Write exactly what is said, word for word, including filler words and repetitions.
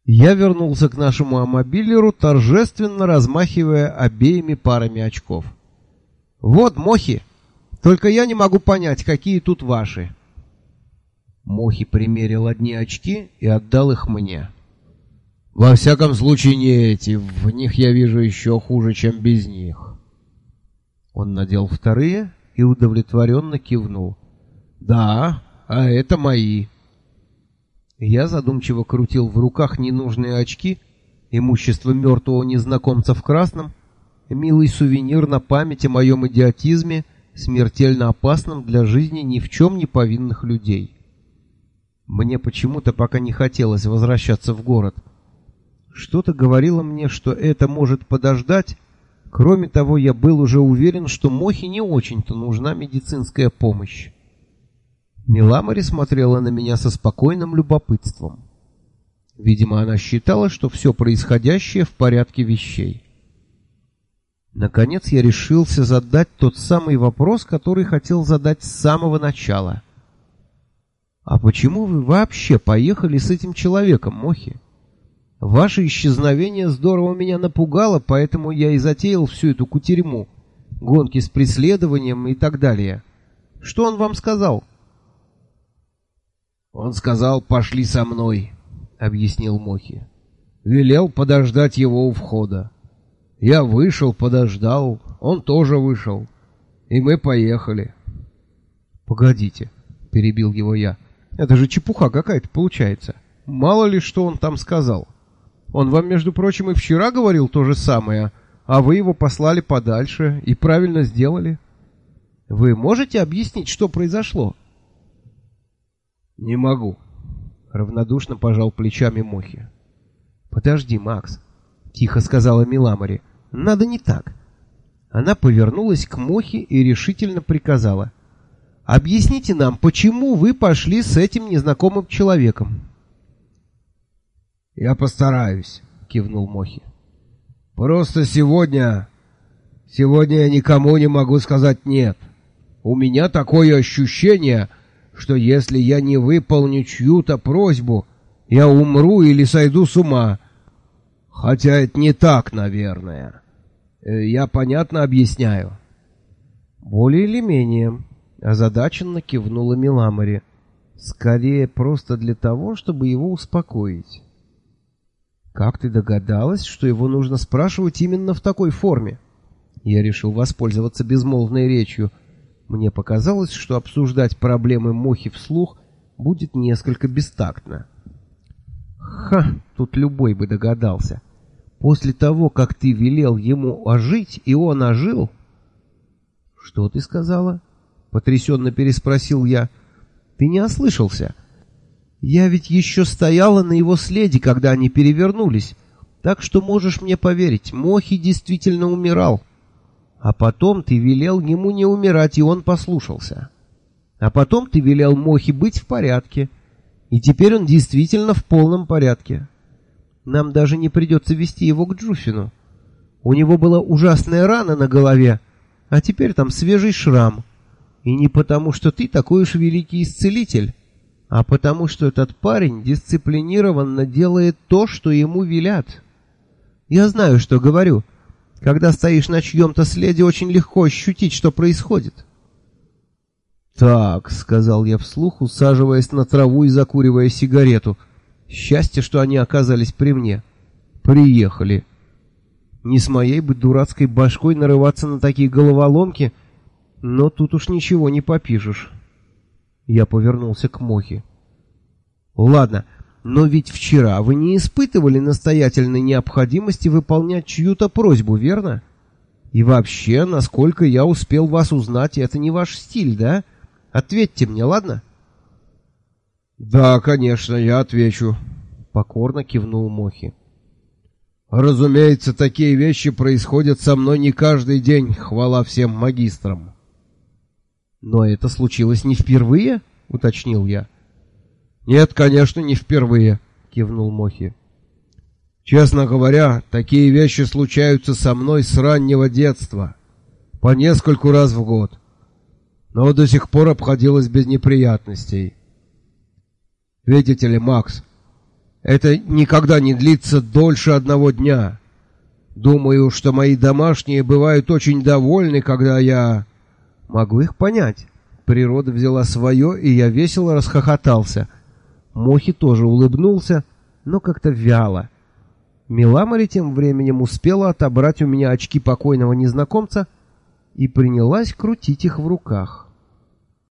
Я вернулся к нашему амобилеру, торжественно размахивая обеими парами очков. «Вот, Мохи! Только я не могу понять, какие тут ваши». Мохи примерил одни очки и отдал их мне. «Во всяком случае не эти, в них я вижу еще хуже, чем без них». Он надел вторые и удовлетворенно кивнул. «Да, а это мои». Я задумчиво крутил в руках ненужные очки, имущество мертвого незнакомца в красном, милый сувенир на память о моем идиотизме, смертельно опасном для жизни ни в чем не повинных людей. Мне почему-то пока не хотелось возвращаться в город. Что-то говорило мне, что это может подождать. Кроме того, я был уже уверен, что Мохе не очень-то нужна медицинская помощь. Миламари смотрела на меня со спокойным любопытством. Видимо, она считала, что все происходящее в порядке вещей. Наконец я решился задать тот самый вопрос, который хотел задать с самого начала. «А почему вы вообще поехали с этим человеком, Мохи? Ваше исчезновение здорово меня напугало, поэтому я и затеял всю эту кутерьму, гонки с преследованием и так далее. Что он вам сказал?» «Он сказал, пошли со мной», — объяснил Мохи. «Велел подождать его у входа. Я вышел, подождал, он тоже вышел, и мы поехали». «Погодите», — перебил его я, — «это же чепуха какая-то получается. Мало ли, что он там сказал. Он вам, между прочим, и вчера говорил то же самое, а вы его послали подальше и правильно сделали. Вы можете объяснить, что произошло?» «Не могу», — равнодушно пожал плечами Мохи. «Подожди, Макс», — тихо сказала Миламари, — «надо не так». Она повернулась к Мохи и решительно приказала: «Объясните нам, почему вы пошли с этим незнакомым человеком?» «Я постараюсь», — кивнул Мохи. «Просто сегодня... Сегодня я никому не могу сказать «нет». У меня такое ощущение, что если я не выполню чью-то просьбу, я умру или сойду с ума. Хотя это не так, наверное. Я понятно объясняю?» «Более или менее», — озадаченно кивнула Миламари. «Скорее просто для того, чтобы его успокоить». «Как ты догадалась, что его нужно спрашивать именно в такой форме?» Я решил воспользоваться безмолвной речью. Мне показалось, что обсуждать проблемы Мохи вслух будет несколько бестактно. «Ха, тут любой бы догадался. После того, как ты велел ему ожить, и он ожил...» «Что ты сказала?» — потрясенно переспросил я. «Ты не ослышался. Я ведь еще стояла на его следе, когда они перевернулись, так что можешь мне поверить, Мохи действительно умирал. А потом ты велел ему не умирать, и он послушался. А потом ты велел Мохи быть в порядке, и теперь он действительно в полном порядке. Нам даже не придется вести его к Джуфину. У него была ужасная рана на голове, а теперь там свежий шрам. И не потому, что ты такой уж великий исцелитель, а потому, что этот парень дисциплинированно делает то, что ему велят. Я знаю, что говорю. Когда стоишь на чьем-то следе, очень легко ощутить, что происходит». «Так», — сказал я вслух, усаживаясь на траву и закуривая сигарету. «Счастье, что они оказались при мне. Приехали. Не с моей бы дурацкой башкой нарываться на такие головоломки, но тут уж ничего не попишешь». Я повернулся к Мохе. «Ладно, но ведь вчера вы не испытывали настоятельной необходимости выполнять чью-то просьбу, верно? И вообще, насколько я успел вас узнать, это не ваш стиль, да? Ответьте мне, ладно?» «Да, конечно, я отвечу», — покорно кивнул Мохи. «Разумеется, такие вещи происходят со мной не каждый день, хвала всем магистрам». «Но это случилось не впервые?» — уточнил я. «Нет, конечно, не впервые», — кивнул Мохи. «Честно говоря, такие вещи случаются со мной с раннего детства, по нескольку раз в год, но до сих пор обходилось без неприятностей. Видите ли, Макс, Это никогда не длится дольше одного дня. Думаю, что мои домашние бывают очень довольны, когда я... Могу их понять. Природа взяла свое, и я весело расхохотался. Мохи тоже улыбнулся, но как-то вяло. Миламори тем временем успела отобрать у меня очки покойного незнакомца и принялась крутить их в руках.